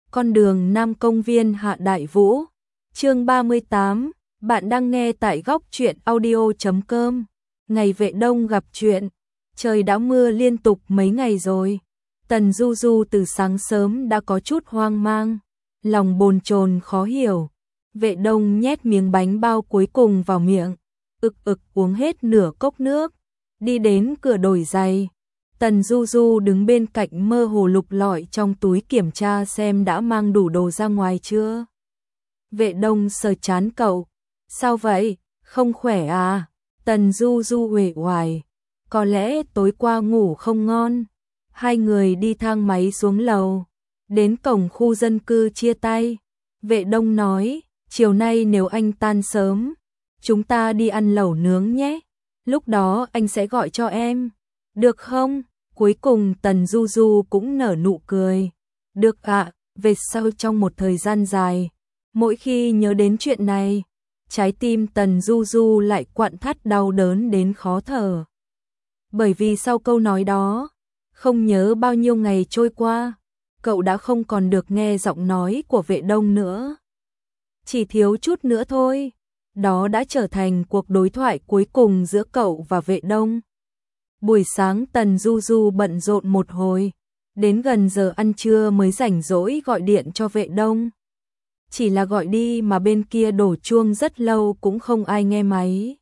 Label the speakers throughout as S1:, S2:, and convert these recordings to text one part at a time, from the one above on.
S1: con đường Nam Công viên Hạ Đại Vũ. Chương 38, bạn đang nghe tại góc truyện audio.com. Ngày Vệ Đông gặp chuyện, trời đã mưa liên tục mấy ngày rồi. Tần Du Du từ sáng sớm đã có chút hoang mang, lòng bồn chồn khó hiểu. Vệ Đông nhét miếng bánh bao cuối cùng vào miệng, uống hết nửa cốc nước, đi đến cửa đổi giày. Tần Du Du đứng bên cạnh mơ hồ lục lọi trong túi kiểm tra xem đã mang đủ đồ ra ngoài chưa. Vệ Đông sờ trán cậu, sao vậy, không khỏe à? Tần Du Du uể oải, có lẽ tối qua ngủ không ngon. Hai người đi thang máy xuống lầu, đến cổng khu dân cư chia tay. Vệ Đông nói, chiều nay nếu anh tan sớm, chúng ta đi ăn lẩu nướng nhé, lúc đó anh sẽ gọi cho em, được không? Cuối cùng Tần Du Du cũng nở nụ cười, được ạ. Về sau trong một thời gian dài, mỗi khi nhớ đến chuyện này, trái tim Tần Du Du lại quặn thắt đau đớn đến khó thở. Bởi vì sau câu nói đó, không nhớ bao nhiêu ngày trôi qua, cậu đã không còn được nghe giọng nói của Vệ Đông nữa. Chỉ thiếu chút nữa thôi, đó đã trở thành cuộc đối thoại cuối cùng giữa cậu và Vệ Đông. Buổi sáng Tần Du Du bận rộn một hồi, đến gần giờ ăn trưa mới rảnh rỗi gọi điện cho Vệ Đông. Chỉ là gọi đi mà bên kia đổ chuông rất lâu cũng không ai nghe máy.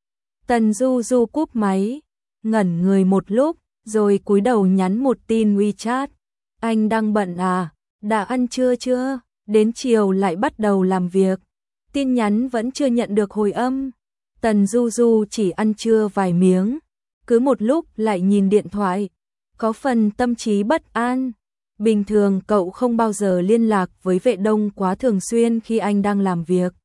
S1: Tần Du Du cúp máy, ngẩn người một lúc, rồi cúi đầu nhắn một tin WeChat. Anh đang bận à? Đã ăn trưa chưa? Đến chiều lại bắt đầu làm việc. Tin nhắn vẫn chưa nhận được hồi âm. Tần Du Du chỉ ăn trưa vài miếng, cứ một lúc lại nhìn điện thoại, có phần tâm trí bất an. Bình thường cậu không bao giờ liên lạc với Vệ Đông quá thường xuyên khi anh đang làm việc,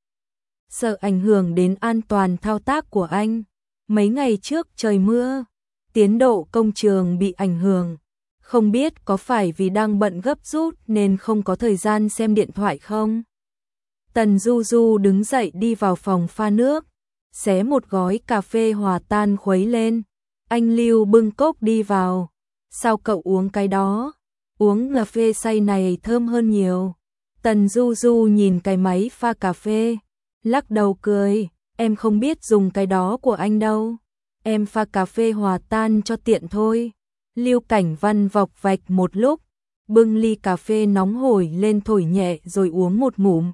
S1: sợ ảnh hưởng đến an toàn thao tác của anh. Mấy ngày trước trời mưa, tiến độ công trường bị ảnh hưởng, không biết có phải vì đang bận gấp rút nên không có thời gian xem điện thoại không. Tần Du Du đứng dậy đi vào phòng pha nước, xé một gói cà phê hòa tan khuấy lên. Anh Lưu bưng cốc đi vào, sao cậu uống cái đó? Uống cà phê xay này thơm hơn nhiều. Tần Du Du nhìn cái máy pha cà phê, lắc đầu cười, em không biết dùng cái đó của anh đâu. Em pha cà phê hòa tan cho tiện thôi. Lưu Cảnh Văn vọc vạch một lúc, bưng ly cà phê nóng hổi lên thổi nhẹ rồi uống một ngụm.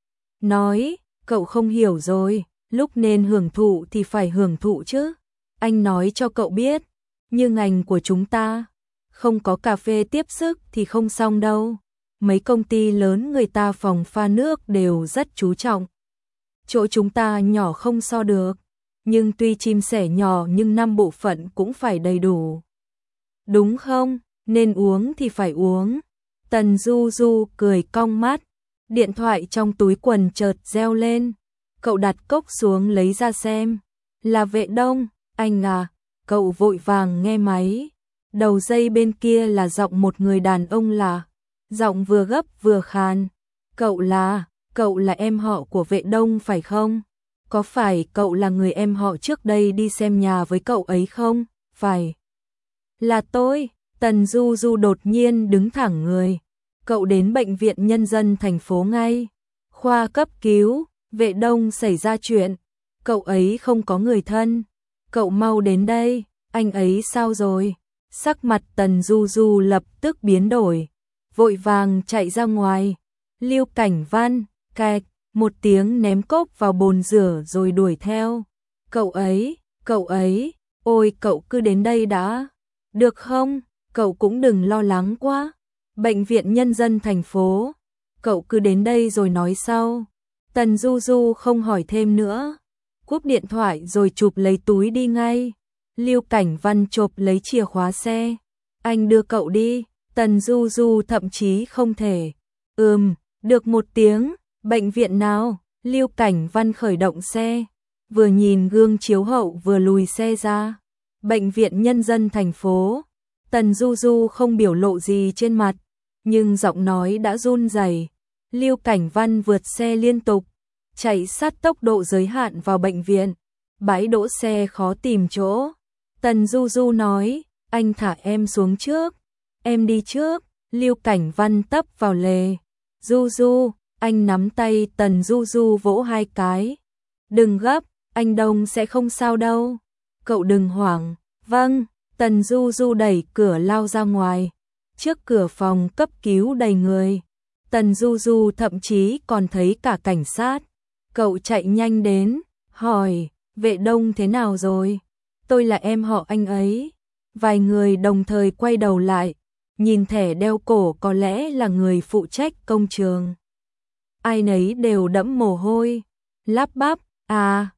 S1: Nói, cậu không hiểu rồi, lúc nên hưởng thụ thì phải hưởng thụ chứ. Anh nói cho cậu biết, như ngành của chúng ta, không có cà phê tiếp sức thì không xong đâu. Mấy công ty lớn người ta phòng pha nước đều rất chú trọng. Chỗ chúng ta nhỏ không so được, nhưng tuy chim sẻ nhỏ nhưng 5 bộ phận cũng phải đầy đủ. Đúng không? Nên uống thì phải uống. Tần Du Du cười cong mắt, điện thoại trong túi quần chợt reo lên. Cậu đặt cốc xuống lấy ra xem. Là Vệ Đông, anh à? Cậu vội vàng nghe máy. Đầu dây bên kia là giọng một người đàn ông lạ, giọng vừa gấp vừa khàn. Cậu là em họ của Vệ Đông phải không? Có phải cậu là người em họ trước đây đi xem nhà với cậu ấy không? Phải. Là tôi. Tần Du Du đột nhiên đứng thẳng người. Cậu đến bệnh viện nhân dân thành phố ngay. Khoa cấp cứu, Vệ Đông xảy ra chuyện. Cậu ấy không có người thân. Cậu mau đến đây, anh ấy sao rồi? Sắc mặt Tần Du Du lập tức biến đổi, vội vàng chạy ra ngoài. Lưu Cảnh Văn, cạch, một tiếng ném cốc vào bồn rửa rồi đuổi theo. Cậu ấy, ôi cậu cứ đến đây đã, được không? Cậu cũng đừng lo lắng quá. Bệnh viện nhân dân thành phố, cậu cứ đến đây rồi nói sau. Tần Du Du không hỏi thêm nữa, cúp điện thoại rồi chụp lấy túi đi ngay. Lưu Cảnh Văn chộp lấy chìa khóa xe. Anh đưa cậu đi. Tần Du Du thậm chí không thể. Được một tiếng. Bệnh viện nào? Lưu Cảnh Văn khởi động xe, vừa nhìn gương chiếu hậu vừa lùi xe ra. Bệnh viện nhân dân thành phố. Tần Du Du không biểu lộ gì trên mặt, nhưng giọng nói đã run rẩy. Lưu Cảnh Văn vượt xe liên tục, chạy sát tốc độ giới hạn vào bệnh viện. Bãi đỗ xe khó tìm chỗ. Tần Du Du nói, anh thả em xuống trước, em đi trước. Lưu Cảnh Văn tấp vào lề, Du Du, anh nắm tay Tần Du Du vỗ hai cái. Đừng gấp, anh Đông sẽ không sao đâu. Cậu đừng hoảng. Vâng, Tần Du Du đẩy cửa lao ra ngoài. Trước cửa phòng cấp cứu đầy người. Tần Du Du thậm chí còn thấy cả cảnh sát. Cậu chạy nhanh đến, hỏi, Vệ Đông thế nào rồi? Tôi là em họ anh ấy. Vài người đồng thời quay đầu lại, nhìn thẻ đeo cổ có lẽ là người phụ trách công trường. Ai nấy đều đẫm mồ hôi, lắp bắp, à,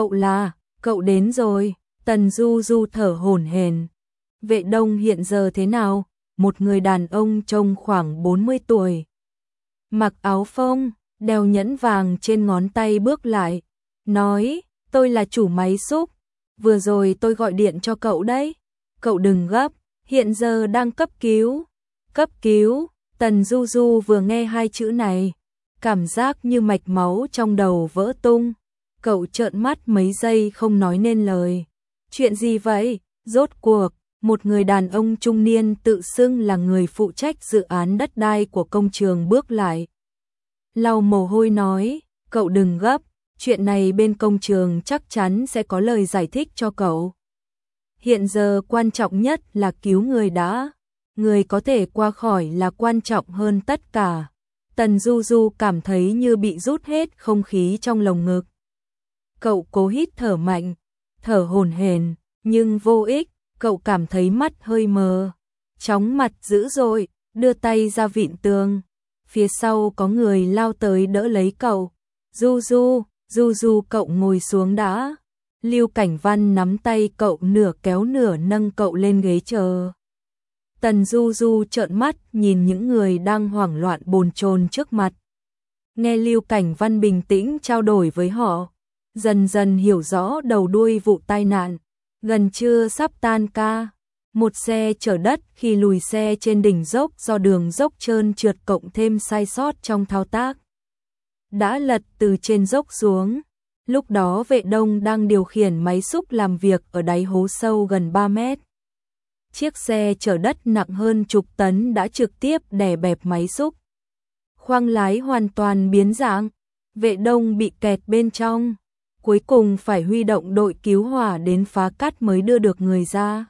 S1: cậu đến rồi. Tần Du Du thở hổn hển. Vệ Đông hiện giờ thế nào? Một người đàn ông trông khoảng 40 tuổi. Mặc áo phông, đeo nhẫn vàng trên ngón tay bước lại, nói, tôi là chủ máy xúc, vừa rồi tôi gọi điện cho cậu đấy. Cậu đừng gấp, hiện giờ đang cấp cứu. Cấp cứu, Tần Du Du vừa nghe hai chữ này, cảm giác như mạch máu trong đầu vỡ tung. Cậu trợn mắt mấy giây không nói nên lời. Chuyện gì vậy? Rốt cuộc, một người đàn ông trung niên tự xưng là người phụ trách dự án đất đai của công trường bước lại. Lau mồ hôi nói, cậu đừng gấp, chuyện này bên công trường chắc chắn sẽ có lời giải thích cho cậu. Hiện giờ quan trọng nhất là cứu người đã, người có thể qua khỏi là quan trọng hơn tất cả. Tần Du Du cảm thấy như bị rút hết không khí trong lồng ngực. Cậu cố hít thở mạnh, thở hổn hển, nhưng vô ích, cậu cảm thấy mắt hơi mờ, chóng mặt dữ dội, đưa tay ra vịn tường. Phía sau có người lao tới đỡ lấy cậu. Du Du, cậu ngồi xuống đã. Lưu Cảnh Văn nắm tay cậu nửa kéo nửa nâng cậu lên ghế chờ. Tần Du Du trợn mắt nhìn những người đang hoảng loạn bồn chồn trước mặt. Nghe Lưu Cảnh Văn bình tĩnh trao đổi với họ, dần dần hiểu rõ đầu đuôi vụ tai nạn. Gần trưa sắp tan ca, một xe chở đất khi lùi xe trên đỉnh dốc do đường dốc trơn trượt cộng thêm sai sót trong thao tác, đã lật từ trên dốc xuống. Lúc đó Vệ Đông đang điều khiển máy xúc làm việc ở đáy hố sâu gần 3 mét. Chiếc xe chở đất nặng hơn chục tấn đã trực tiếp đè bẹp máy xúc. Khoang lái hoàn toàn biến dạng, Vệ Đông bị kẹt bên trong. Cuối cùng phải huy động đội cứu hỏa đến phá cát mới đưa được người ra.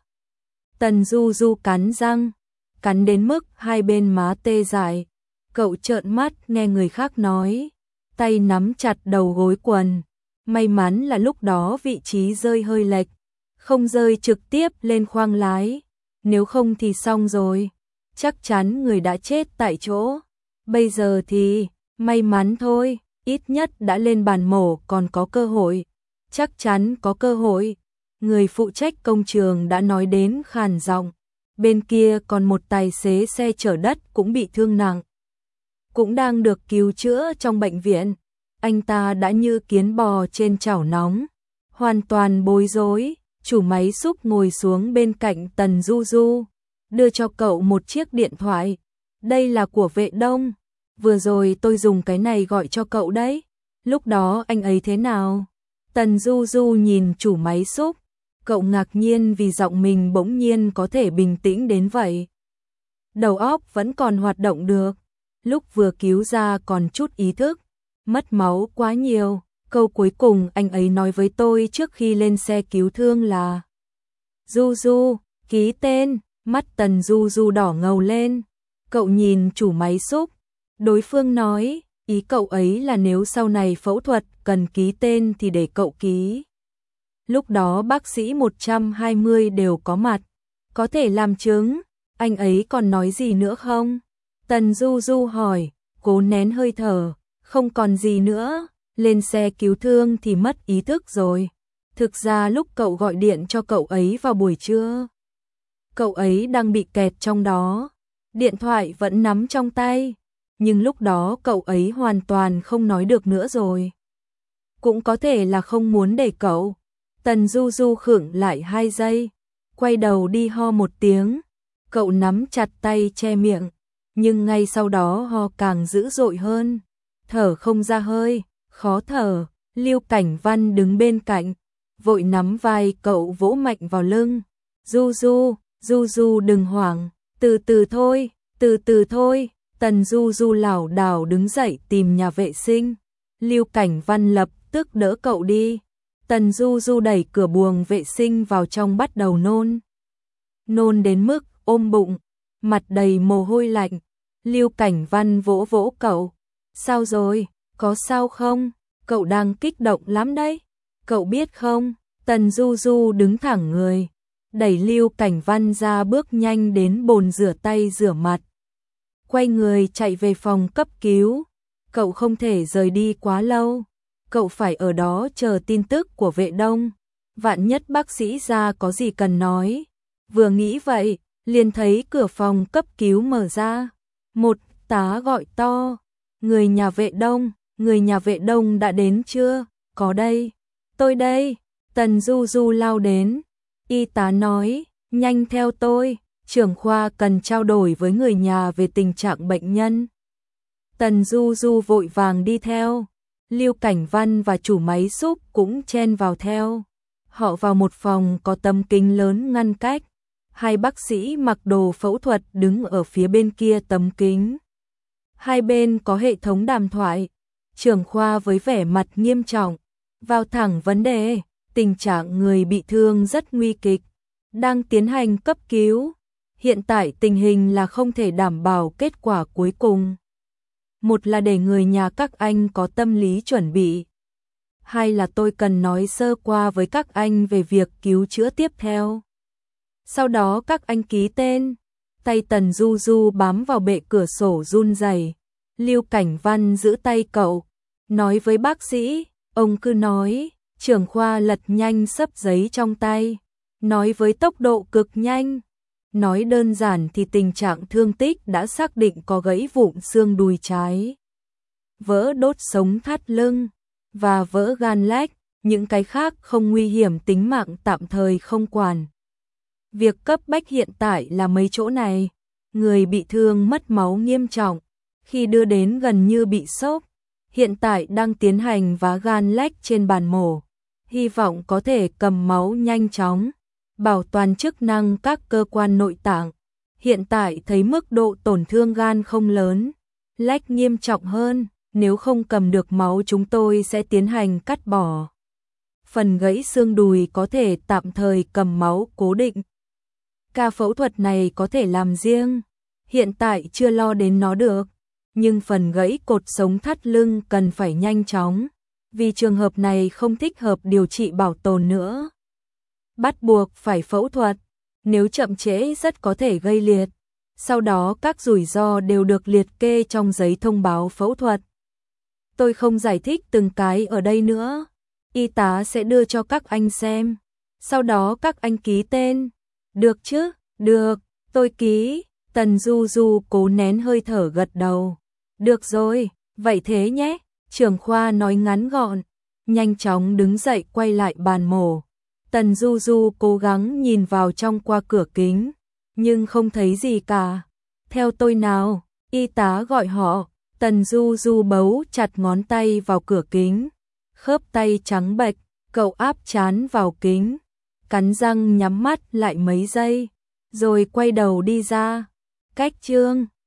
S1: Tần Du Du cắn răng, cắn đến mức hai bên má tê dại. Cậu trợn mắt nghe người khác nói, tay nắm chặt đầu gối quần. May mắn là lúc đó vị trí rơi hơi lệch, không rơi trực tiếp lên khoang lái. Nếu không thì xong rồi, chắc chắn người đã chết tại chỗ. Bây giờ thì, may mắn thôi, ít nhất đã lên bàn mổ còn có cơ hội. Chắc chắn có cơ hội. Người phụ trách công trường đã nói đến khàn giọng. Bên kia còn một tài xế xe chở đất cũng bị thương nặng, cũng đang được cứu chữa trong bệnh viện. Anh ta đã như kiến bò trên chảo nóng, hoàn toàn bối rối. Chủ máy xúc ngồi xuống bên cạnh Tần Du Du, đưa cho cậu một chiếc điện thoại. Đây là của Vệ Đông, vừa rồi tôi dùng cái này gọi cho cậu đấy. Lúc đó anh ấy thế nào? Tần Du Du nhìn chủ máy xúc, cậu ngạc nhiên vì giọng mình bỗng nhiên có thể bình tĩnh đến vậy. Đầu óc vẫn còn hoạt động được, lúc vừa cứu ra còn chút ý thức, mất máu quá nhiều. Câu cuối cùng anh ấy nói với tôi trước khi lên xe cứu thương là Du Du, ký tên. Mắt Tần Du Du đỏ ngầu lên. Cậu nhìn chủ máy xúc, đối phương nói, ý cậu ấy là nếu sau này phẫu thuật cần ký tên thì để cậu ký. Lúc đó bác sĩ 120 đều có mặt, có thể làm chứng. Anh ấy còn nói gì nữa không? Tần Du Du hỏi, cố nén hơi thở, không còn gì nữa. Lên xe cứu thương thì mất ý thức rồi. Thực ra lúc cậu gọi điện cho cậu ấy vào buổi trưa, cậu ấy đang bị kẹt trong đó. Điện thoại vẫn nắm trong tay, nhưng lúc đó cậu ấy hoàn toàn không nói được nữa rồi. Cũng có thể là không muốn để cậu. Tần Du Du khựng lại 2 giây, quay đầu đi ho một tiếng. Cậu nắm chặt tay che miệng, nhưng ngay sau đó ho càng dữ dội hơn, thở không ra hơi, khó thở. Lưu Cảnh Văn đứng bên cạnh, vội nắm vai cậu vỗ mạnh vào lưng. Du Du đừng hoảng, từ từ thôi, Tần Du Du lảo đảo đứng dậy tìm nhà vệ sinh. Lưu Cảnh Văn lập tức đỡ cậu đi. Tần Du Du đẩy cửa buồng vệ sinh vào trong bắt đầu nôn. Nôn đến mức ôm bụng, mặt đầy mồ hôi lạnh. Lưu Cảnh Văn vỗ vỗ cậu. Sao rồi, có sao không? Cậu đang kích động lắm đấy. Cậu biết không? Tần Du Du đứng thẳng người, đẩy Lưu Cảnh Văn ra bước nhanh đến bồn rửa tay rửa mặt. Quay người chạy về phòng cấp cứu. Cậu không thể rời đi quá lâu. Cậu phải ở đó chờ tin tức của Vệ Đông. Vạn nhất bác sĩ ra có gì cần nói. Vừa nghĩ vậy, liền thấy cửa phòng cấp cứu mở ra. Một tá gọi to. Người nhà Vệ Đông đã đến chưa? Có đây. Tôi đây. Tần Du Du lao đến. Y tá nói, nhanh theo tôi. Trưởng khoa cần trao đổi với người nhà về tình trạng bệnh nhân. Tần Du Du vội vàng đi theo. Lưu Cảnh Văn và chủ máy xúc cũng chen vào theo. Họ vào một phòng có tấm kính lớn ngăn cách. Hai bác sĩ mặc đồ phẫu thuật đứng ở phía bên kia tấm kính. Hai bên có hệ thống đàm thoại. Trưởng khoa với vẻ mặt nghiêm trọng, vào thẳng vấn đề, tình trạng người bị thương rất nguy kịch, đang tiến hành cấp cứu. Hiện tại tình hình là không thể đảm bảo kết quả cuối cùng. Một là để người nhà các anh có tâm lý chuẩn bị. Hai là tôi cần nói sơ qua với các anh về việc cứu chữa tiếp theo. Sau đó các anh ký tên. Tay Tần Du Du bám vào bệ cửa sổ run rẩy. Lưu Cảnh Văn giữ tay cậu, nói với bác sĩ, ông cứ nói. Trưởng khoa lật nhanh xấp giấy trong tay, nói với tốc độ cực nhanh. Nói đơn giản thì tình trạng thương tích đã xác định có gãy vụn xương đùi trái, vỡ đốt sống thắt lưng và vỡ gan lách, những cái khác không nguy hiểm tính mạng tạm thời không quản. Việc cấp bách hiện tại là mấy chỗ này, người bị thương mất máu nghiêm trọng, khi đưa đến gần như bị sốc, hiện tại đang tiến hành vá gan lách trên bàn mổ, hy vọng có thể cầm máu nhanh chóng, bảo toàn chức năng các cơ quan nội tạng. Hiện tại thấy mức độ tổn thương gan không lớn, lách nghiêm trọng hơn, nếu không cầm được máu chúng tôi sẽ tiến hành cắt bỏ. Phần gãy xương đùi có thể tạm thời cầm máu cố định. Ca phẫu thuật này có thể làm riêng, hiện tại chưa lo đến nó được, nhưng phần gãy cột sống thắt lưng cần phải nhanh chóng, vì trường hợp này không thích hợp điều trị bảo tồn nữa. Bắt buộc phải phẫu thuật, nếu chậm trễ rất có thể gây liệt. Sau đó các rủi ro đều được liệt kê trong giấy thông báo phẫu thuật. Tôi không giải thích từng cái ở đây nữa. Y tá sẽ đưa cho các anh xem. Sau đó các anh ký tên. Được chứ? Được, tôi ký. Tần Du Du cố nén hơi thở gật đầu. Được rồi, vậy thế nhé. Trưởng khoa nói ngắn gọn. Nhanh chóng đứng dậy quay lại bàn mổ. Tần Du Du cố gắng nhìn vào trong qua cửa kính, nhưng không thấy gì cả. Theo tôi nào, y tá gọi họ. Tần Du Du bấu chặt ngón tay vào cửa kính, khớp tay trắng bệch, cậu áp trán vào kính, cắn răng nhắm mắt lại mấy giây, rồi quay đầu đi ra. Cách chương